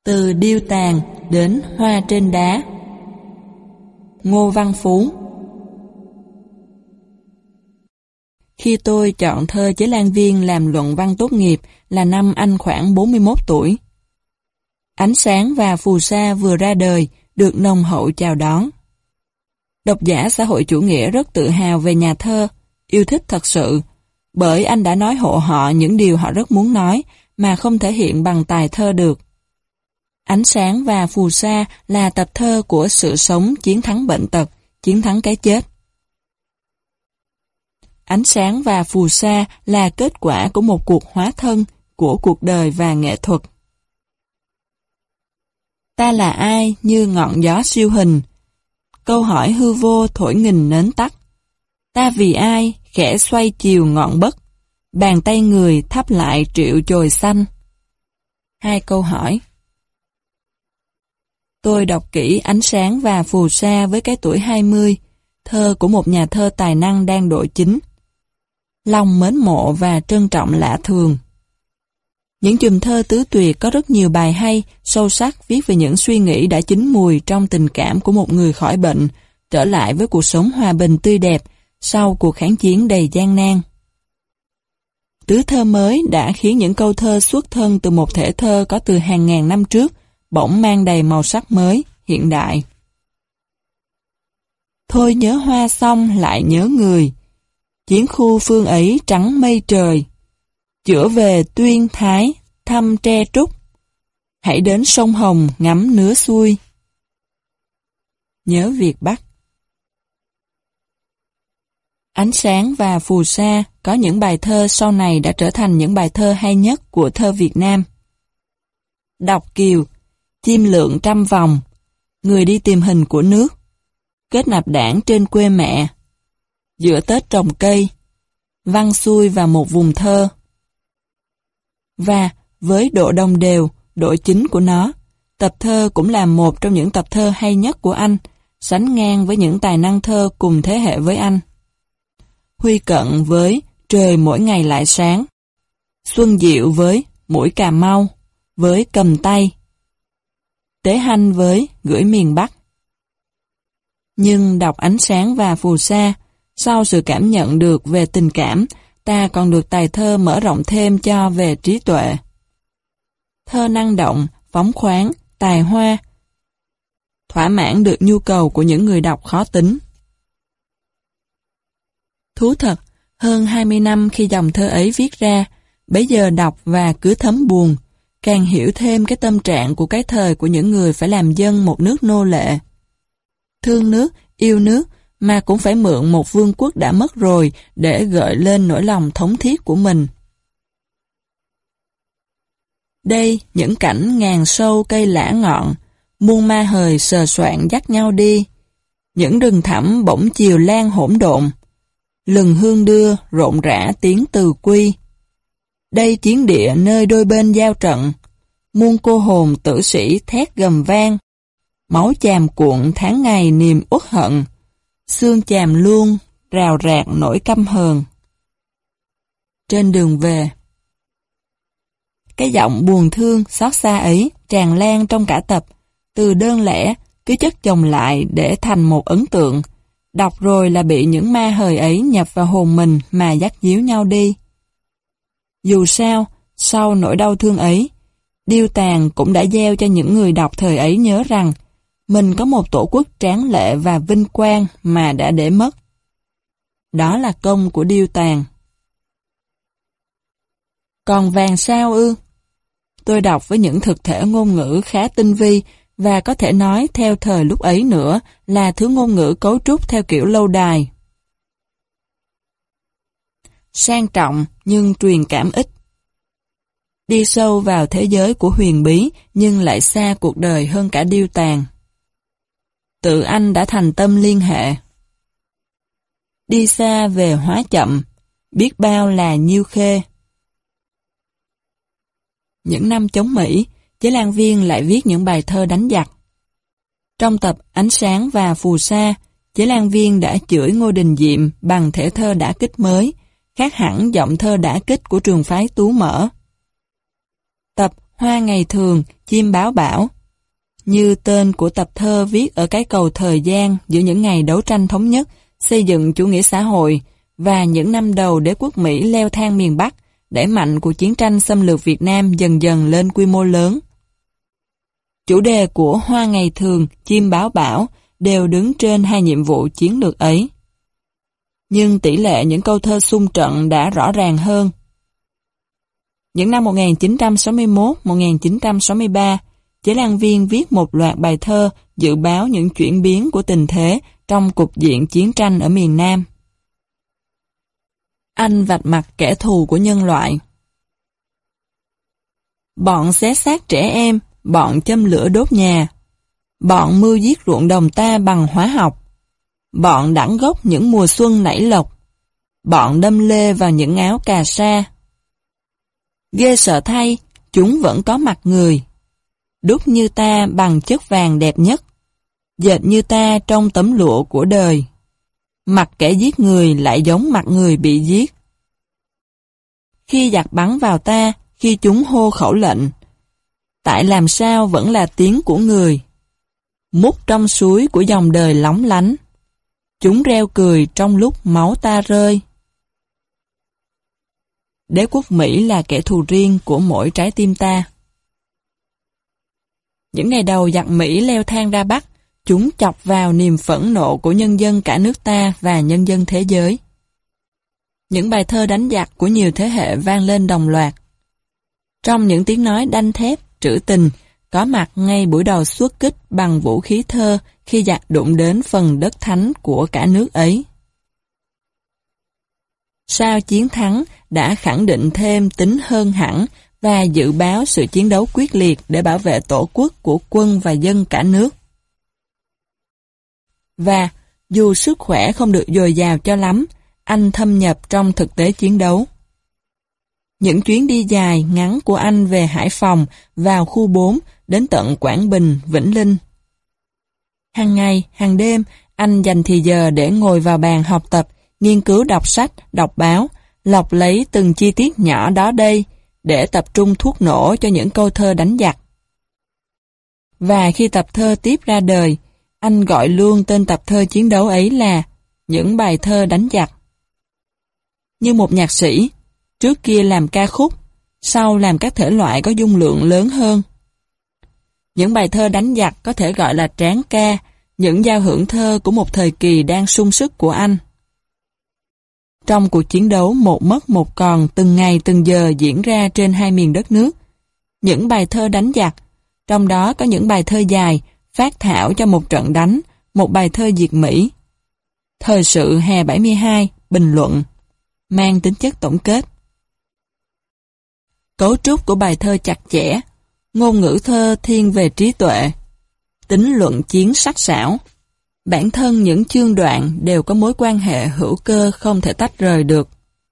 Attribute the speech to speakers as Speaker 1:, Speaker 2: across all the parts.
Speaker 1: Từ điêu tàn đến hoa trên đá. Ngô Văn Phú. Khi tôi chọn thơ Chế Lan Viên làm luận văn tốt nghiệp là năm anh khoảng 41 tuổi. Ánh sáng và phù sa vừa ra đời, được nồng hậu chào đón. Độc giả xã hội chủ nghĩa rất tự hào về nhà thơ, yêu thích thật sự, bởi anh đã nói hộ họ những điều họ rất muốn nói mà không thể hiện bằng tài thơ được. Ánh sáng và phù sa là tập thơ của sự sống chiến thắng bệnh tật, chiến thắng cái chết. Ánh sáng và phù sa là kết quả của một cuộc hóa thân, của cuộc đời và nghệ thuật. Ta là ai như ngọn gió siêu hình? Câu hỏi hư vô thổi nghìn nến tắt. Ta vì ai khẽ xoay chiều ngọn bất, bàn tay người thắp lại triệu chồi xanh. Hai câu hỏi. Tôi đọc kỹ Ánh sáng và phù sa với cái tuổi 20, thơ của một nhà thơ tài năng đang độ chín. Lòng mến mộ và trân trọng lạ thường. Những chùm thơ tứ tuyệt có rất nhiều bài hay, sâu sắc viết về những suy nghĩ đã chín mùi trong tình cảm của một người khỏi bệnh, trở lại với cuộc sống hòa bình tươi đẹp sau cuộc kháng chiến đầy gian nan. Tứ thơ mới đã khiến những câu thơ xuất thân từ một thể thơ có từ hàng ngàn năm trước bỗng mang đầy màu sắc mới, hiện đại. Thôi nhớ hoa xong lại nhớ người, chiến khu phương ấy trắng mây trời, chữa về Tuyên Thái, thăm Tre Trúc, hãy đến sông Hồng ngắm nứa xuôi. Nhớ Việt Bắc. Ánh sáng và phù sa có những bài thơ sau này đã trở thành những bài thơ hay nhất của thơ Việt Nam. Đọc Kiều, chim lượn trăm vòng, người đi tìm hình của nước, kết nạp đảng trên quê mẹ, giữa Tết trồng cây, văn xuôi và một vùng thơ. Và với độ đồng đều, độ chính của nó, tập thơ cũng là một trong những tập thơ hay nhất của anh, sánh ngang với những tài năng thơ cùng thế hệ với anh. Huy Cận với Trời mỗi ngày lại sáng, Xuân Diệu với Mũi Cà Mau, với Cầm tay, Tế Hanh với Gửi miền Bắc. Nhưng đọc Ánh sáng và phù sa, sau sự cảm nhận được về tình cảm, ta còn được tài thơ mở rộng thêm cho về trí tuệ. Thơ năng động, phóng khoáng, tài hoa, thỏa mãn được nhu cầu của những người đọc khó tính. Thú thật, hơn 20 năm khi dòng thơ ấy viết ra, bấy giờ đọc và cứ thấm buồn, càng hiểu thêm cái tâm trạng của cái thời của những người phải làm dân một nước nô lệ. Thương nước, yêu nước, mà cũng phải mượn một vương quốc đã mất rồi để gợi lên nỗi lòng thống thiết của mình. Đây, những cảnh ngàn sâu cây lã ngọn, muôn ma hời sờ soạng dắt nhau đi, những rừng thẳm bỗng chiều lan hỗn độn, lừng hương đưa rộn rã tiếng từ quy. Đây chiến địa nơi đôi bên giao trận, muôn cô hồn tử sĩ thét gầm vang, máu chàm cuộn tháng ngày niềm uất hận, xương chàm luôn rào rạc nỗi căm hờn. Trên đường về, cái giọng buồn thương xót xa ấy tràn lan trong cả tập, từ đơn lẻ cứ chất chồng lại để thành một ấn tượng. Đọc rồi là bị những ma hời ấy nhập vào hồn mình mà dắt díu nhau đi. Dù sao, sau nỗi đau thương ấy, điêu tàn cũng đã gieo cho những người đọc thời ấy nhớ rằng mình có một tổ quốc tráng lệ và vinh quang mà đã để mất. Đó là công của điêu tàn. Còn vàng sao ư? Tôi đọc với những thực thể ngôn ngữ khá tinh vi và có thể nói theo thời lúc ấy nữa là thứ ngôn ngữ cấu trúc theo kiểu lâu đài. Sang trọng nhưng truyền cảm ít. Đi sâu vào thế giới của huyền bí nhưng lại xa cuộc đời hơn cả điêu tàn. Tự anh đã thành tâm liên hệ. Đi xa về hóa chậm, biết bao là nhiêu khê. Những năm chống Mỹ, Chế Lan Viên lại viết những bài thơ đánh giặc. Trong tập Ánh sáng và phù sa, Chế Lan Viên đã chửi Ngô Đình Diệm bằng thể thơ đả kích mới, khác hẳn giọng thơ đả kích của trường phái Tú Mở. Tập Hoa ngày thường, chim báo bão, như tên của tập thơ viết ở cái cầu thời gian giữa những ngày đấu tranh thống nhất, xây dựng chủ nghĩa xã hội và những năm đầu đế quốc Mỹ leo thang miền Bắc, đẩy mạnh cuộc chiến tranh xâm lược Việt Nam dần dần lên quy mô lớn. Chủ đề của Hoa ngày thường, chim báo bão đều đứng trên hai nhiệm vụ chiến lược ấy. Nhưng tỷ lệ những câu thơ xung trận đã rõ ràng hơn. Những năm 1961-1963, Chế Lan Viên viết một loạt bài thơ dự báo những chuyển biến của tình thế trong cục diện chiến tranh ở miền Nam. Anh vạch mặt kẻ thù của nhân loại. Bọn xé xác trẻ em, bọn châm lửa đốt nhà, bọn mưu giết ruộng đồng ta bằng hóa học, bọn đẵng gốc những mùa xuân nảy lộc, bọn đâm lê vào những áo cà sa. Ghê sợ thay, chúng vẫn có mặt người, đúc như ta bằng chất vàng đẹp nhất, dệt như ta trong tấm lụa của đời. Mặt kẻ giết người lại giống mặt người bị giết. Khi giặc bắn vào ta, khi chúng hô khẩu lệnh, tại làm sao vẫn là tiếng của người. Múc trong suối của dòng đời lóng lánh, chúng reo cười trong lúc máu ta rơi. Đế quốc Mỹ là kẻ thù riêng của mỗi trái tim ta. Những ngày đầu giặc Mỹ leo thang ra Bắc, chúng chọc vào niềm phẫn nộ của nhân dân cả nước ta và nhân dân thế giới. Những bài thơ đánh giặc của nhiều thế hệ vang lên đồng loạt. Trong những tiếng nói đanh thép, trữ tình, có mặt ngay buổi đầu xuất kích bằng vũ khí thơ khi giặc đụng đến phần đất thánh của cả nước ấy. Sau chiến thắng đã khẳng định thêm tính hơn hẳn và dự báo sự chiến đấu quyết liệt để bảo vệ tổ quốc của quân và dân cả nước. Và dù sức khỏe không được dồi dào cho lắm, anh thâm nhập trong thực tế chiến đấu. Những chuyến đi dài ngắn của anh về Hải Phòng, vào khu 4, đến tận Quảng Bình, Vĩnh Linh. Hàng ngày, hàng đêm, anh dành thì giờ để ngồi vào bàn học tập, nghiên cứu đọc sách, đọc báo, lọc lấy từng chi tiết nhỏ đó đây, để tập trung thuốc nổ cho những câu thơ đánh giặc. Và khi tập thơ tiếp ra đời, anh gọi luôn tên tập thơ chiến đấu ấy là những bài thơ đánh giặc. Như một nhạc sĩ, trước kia làm ca khúc, sau làm các thể loại có dung lượng lớn hơn. Những bài thơ đánh giặc có thể gọi là tráng ca, những giao hưởng thơ của một thời kỳ đang sung sức của anh. Trong cuộc chiến đấu một mất một còn từng ngày từng giờ diễn ra trên hai miền đất nước, những bài thơ đánh giặc, trong đó có những bài thơ dài, phát thảo cho một trận đánh, một bài thơ diệt Mỹ. Thời sự hè 72, bình luận, mang tính chất tổng kết. Cấu trúc của bài thơ chặt chẽ, ngôn ngữ thơ thiên về trí tuệ, tính luận chiến sắc sảo. Bản thân những chương đoạn đều có mối quan hệ hữu cơ không thể tách rời được.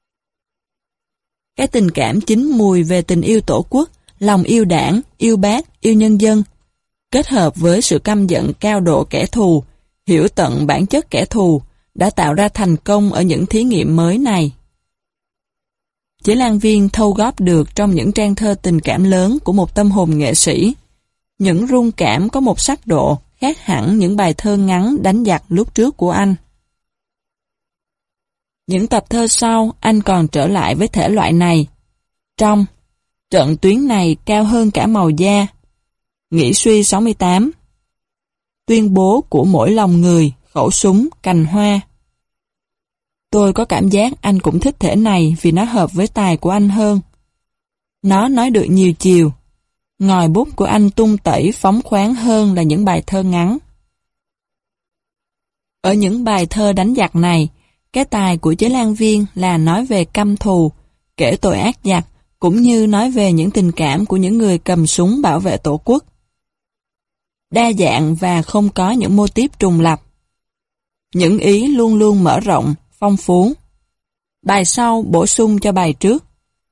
Speaker 1: Cái tình cảm chín mùi về tình yêu tổ quốc, lòng yêu đảng, yêu bác, yêu nhân dân, kết hợp với sự căm giận cao độ kẻ thù, hiểu tận bản chất kẻ thù, đã tạo ra thành công ở những thí nghiệm mới này. Chế Lan Viên thâu góp được trong những trang thơ tình cảm lớn của một tâm hồn nghệ sĩ. Những rung cảm có một sắc độ khác hẳn những bài thơ ngắn đánh giặc lúc trước của anh. Những tập thơ sau, anh còn trở lại với thể loại này. Trong trận tuyến này cao hơn cả màu da, Nghĩ suy 68, tuyên bố của mỗi lòng người, khẩu súng, cành hoa. Tôi có cảm giác anh cũng thích thể này vì nó hợp với tài của anh hơn. Nó nói được nhiều chiều. Ngòi bút của anh tung tẩy phóng khoáng hơn là những bài thơ ngắn. Ở những bài thơ đánh giặc này, cái tài của Chế Lan Viên là nói về căm thù, kể tội ác giặc, cũng như nói về những tình cảm của những người cầm súng bảo vệ tổ quốc. Đa dạng và không có những mô típ trùng lặp. Những ý luôn luôn mở rộng, phong phú. Bài sau bổ sung cho bài trước.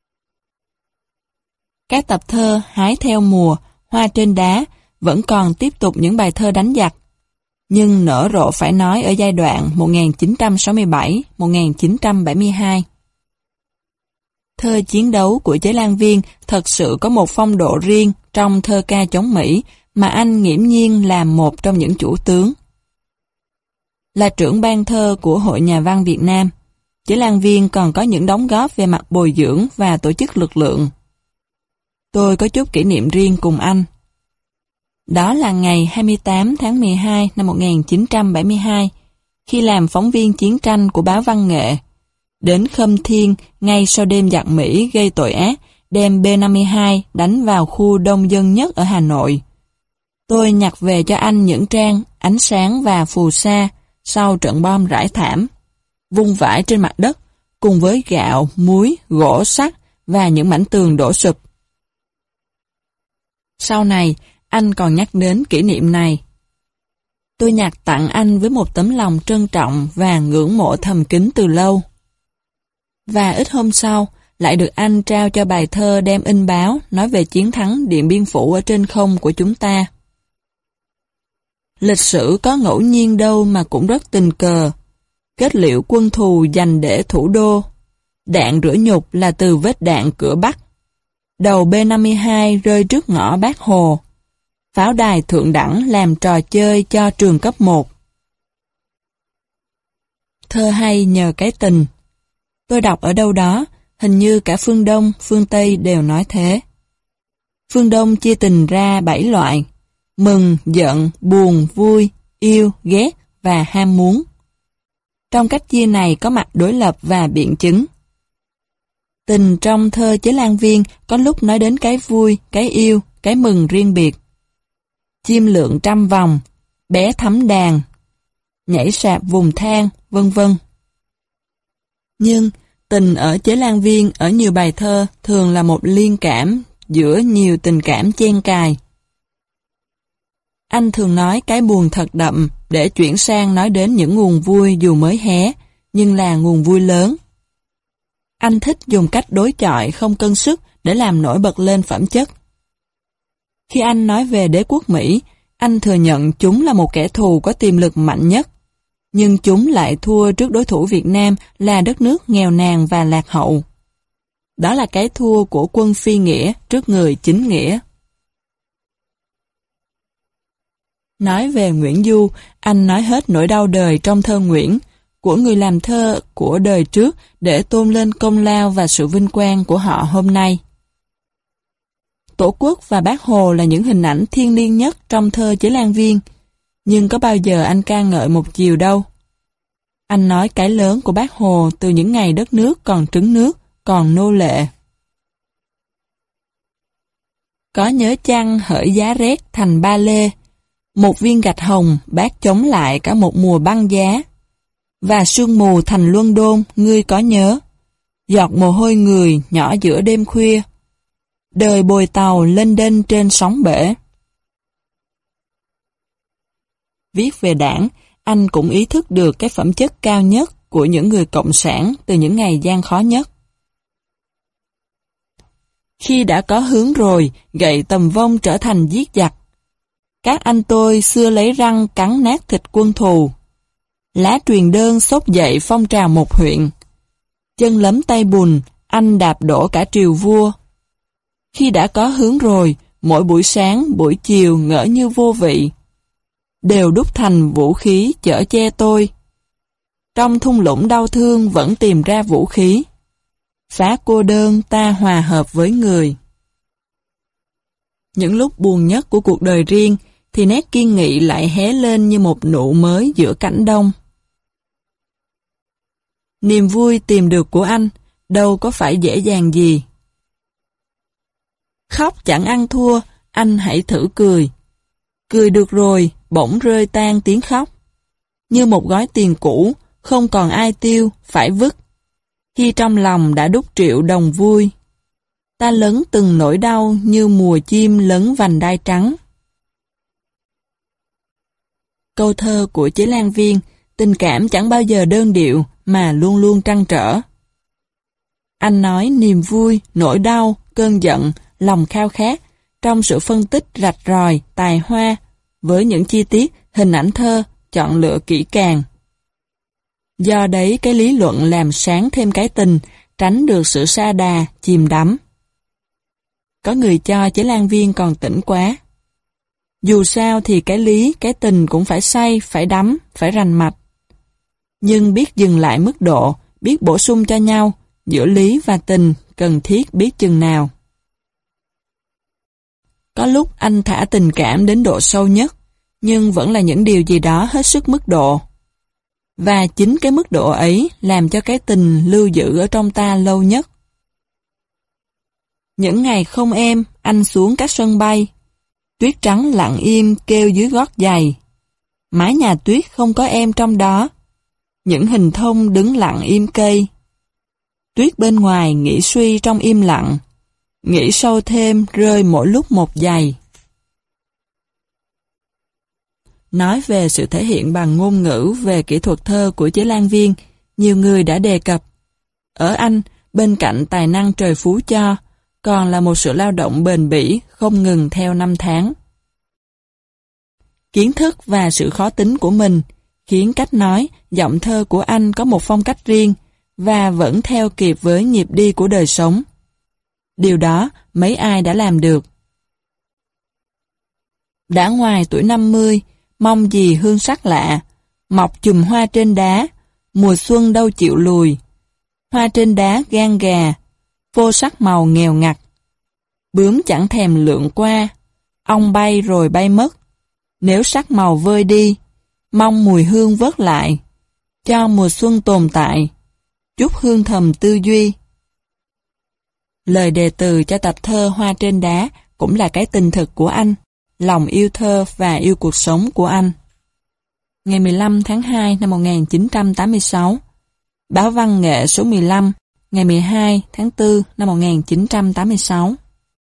Speaker 1: Các tập thơ Hái theo mùa, Hoa trên đá vẫn còn tiếp tục những bài thơ đánh giặc, nhưng nở rộ phải nói ở giai đoạn 1967-1972. Thơ chiến đấu của Chế Lan Viên thật sự có một phong độ riêng trong thơ ca chống Mỹ mà anh nghiễm nhiên là một trong những chủ tướng. Là trưởng ban thơ của Hội Nhà văn Việt Nam, Chế Lan Viên còn có những đóng góp về mặt bồi dưỡng và tổ chức lực lượng. Tôi có chút kỷ niệm riêng cùng anh. Đó là ngày 28 tháng 12 năm 1972, khi làm phóng viên chiến tranh của báo Văn nghệ. Đến Khâm Thiên, ngay sau đêm giặc Mỹ gây tội ác, đem B-52 đánh vào khu đông dân nhất ở Hà Nội. Tôi nhặt về cho anh những trang Ánh sáng và Phù sa sau trận bom rải thảm, vung vãi trên mặt đất, cùng với gạo, muối, gỗ, sắt và những mảnh tường đổ sụp. Sau này, anh còn nhắc đến kỷ niệm này. Tôi nhặt tặng anh với một tấm lòng trân trọng và ngưỡng mộ thầm kín từ lâu. Và ít hôm sau, lại được anh trao cho bài thơ đem in báo nói về chiến thắng Điện Biên Phủ ở trên không của chúng ta. Lịch sử có ngẫu nhiên đâu mà cũng rất tình cờ. Kết liễu quân thù dành để thủ đô. Đạn rửa nhục là từ vết đạn cửa Bắc. Đầu B-52 rơi trước ngõ Bác Hồ. Pháo đài thượng đẳng làm trò chơi cho trường cấp 1. Thơ hay nhờ cái tình. Tôi đọc ở đâu đó, hình như cả phương Đông, phương Tây đều nói thế. Phương Đông chia tình ra 7 loại: mừng, giận, buồn, vui, yêu, ghét và ham muốn. Trong cách chia này có mặt đối lập và biện chứng. Tình trong thơ Chế Lan Viên có lúc nói đến cái vui, cái yêu, cái mừng riêng biệt. Chim lượn trăm vòng, bé thắm đàn, nhảy sạp vùng than, vân vân. Nhưng tình ở Chế Lan Viên ở nhiều bài thơ thường là một liên cảm giữa nhiều tình cảm chen cài. Anh thường nói cái buồn thật đậm để chuyển sang nói đến những nguồn vui dù mới hé, nhưng là nguồn vui lớn. Anh thích dùng cách đối chọi không cân sức để làm nổi bật lên phẩm chất. Khi anh nói về đế quốc Mỹ, anh thừa nhận chúng là một kẻ thù có tiềm lực mạnh nhất, nhưng chúng lại thua trước đối thủ Việt Nam là đất nước nghèo nàn và lạc hậu. Đó là cái thua của quân phi nghĩa trước người chính nghĩa. Nói về Nguyễn Du, anh nói hết nỗi đau đời trong thơ Nguyễn, của người làm thơ của đời trước để tôn lên công lao và sự vinh quang của họ hôm nay. Tổ quốc và Bác Hồ là những hình ảnh thiêng liêng nhất trong thơ Chế Lan Viên, nhưng có bao giờ anh ca ngợi một chiều đâu. Anh nói cái lớn của Bác Hồ từ những ngày đất nước còn trứng nước, còn nô lệ. Có nhớ chăng hỡi giá rét thành ba lê, một viên gạch hồng Bác chống lại cả một mùa băng giá. Và sương mù thành Luân Đôn, ngươi có nhớ? Giọt mồ hôi người nhỏ giữa đêm khuya. Đời bồi tàu lên đên trên sóng bể. Viết về Đảng, anh cũng ý thức được cái phẩm chất cao nhất của những người cộng sản từ những ngày gian khó nhất. Khi đã có hướng rồi, gậy tầm vong trở thành giết giặc. Các anh tôi xưa lấy răng cắn nát thịt quân thù. Lá truyền đơn xốc dậy phong trào một huyện. Chân lấm tay bùn, anh đạp đổ cả triều vua. Khi đã có hướng rồi, mỗi buổi sáng, buổi chiều ngỡ như vô vị. Đều đúc thành vũ khí chở che tôi. Trong thung lũng đau thương vẫn tìm ra vũ khí. Phá cô đơn ta hòa hợp với người. Những lúc buồn nhất của cuộc đời riêng thì nét kiên nghị lại hé lên như một nụ mới giữa cảnh đông. Niềm vui tìm được của anh đâu có phải dễ dàng gì. Khóc chẳng ăn thua, anh hãy thử cười. Cười được rồi, bỗng rơi tan tiếng khóc. Như một gói tiền cũ, không còn ai tiêu, phải vứt. Khi trong lòng đã đúc triệu đồng vui. Ta lấn từng nỗi đau như mùa chim lấn vành đai trắng. Câu thơ của Chế Lan Viên, tình cảm chẳng bao giờ đơn điệu mà luôn luôn trăn trở. Anh nói niềm vui, nỗi đau, cơn giận, lòng khao khát trong sự phân tích rạch ròi, tài hoa với những chi tiết, hình ảnh thơ chọn lựa kỹ càng. Do đấy cái lý luận làm sáng thêm cái tình, tránh được sự sa đà, chìm đắm. Có người cho Chế Lan Viên còn tỉnh quá. Dù sao thì cái lý, cái tình cũng phải say, phải đắm, phải rành mạch. Nhưng biết dừng lại mức độ, biết bổ sung cho nhau, giữa lý và tình, cần thiết biết chừng nào. Có lúc anh thả tình cảm đến độ sâu nhất, nhưng vẫn là những điều gì đó hết sức mức độ. Và chính cái mức độ ấy làm cho cái tình lưu giữ ở trong ta lâu nhất. Những ngày không êm, anh xuống các sân bay. Tuyết trắng lặng im kêu dưới gót giày. Mái nhà tuyết không có em trong đó. Những hình thông đứng lặng im cây. Tuyết bên ngoài nghĩ suy trong im lặng. Nghĩ sâu thêm rơi mỗi lúc một giày. Nói về sự thể hiện bằng ngôn ngữ về kỹ thuật thơ của Chế Lan Viên, nhiều người đã đề cập. Ở anh, bên cạnh tài năng trời phú cho, còn là một sự lao động bền bỉ, không ngừng theo năm tháng. Kiến thức và sự khó tính của mình khiến cách nói, giọng thơ của anh có một phong cách riêng và vẫn theo kịp với nhịp đi của đời sống. Điều đó mấy ai đã làm được. Đã ngoài tuổi 50, mong gì hương sắc lạ, mọc chùm hoa trên đá, mùa xuân đâu chịu lùi. Hoa trên đá gan gà, vô sắc màu nghèo ngặt. Bướm chẳng thèm lượn qua, ong bay rồi bay mất. Nếu sắc màu vơi đi, mong mùi hương vớt lại, cho mùa xuân tồn tại, chút hương thầm tư duy. Lời đề từ cho tập thơ Hoa trên đá cũng là cái tình thực của anh, lòng yêu thơ và yêu cuộc sống của anh. Ngày 15 tháng 2 năm 1986, Báo Văn nghệ số 15, ngày 12 tháng 4 năm 1986.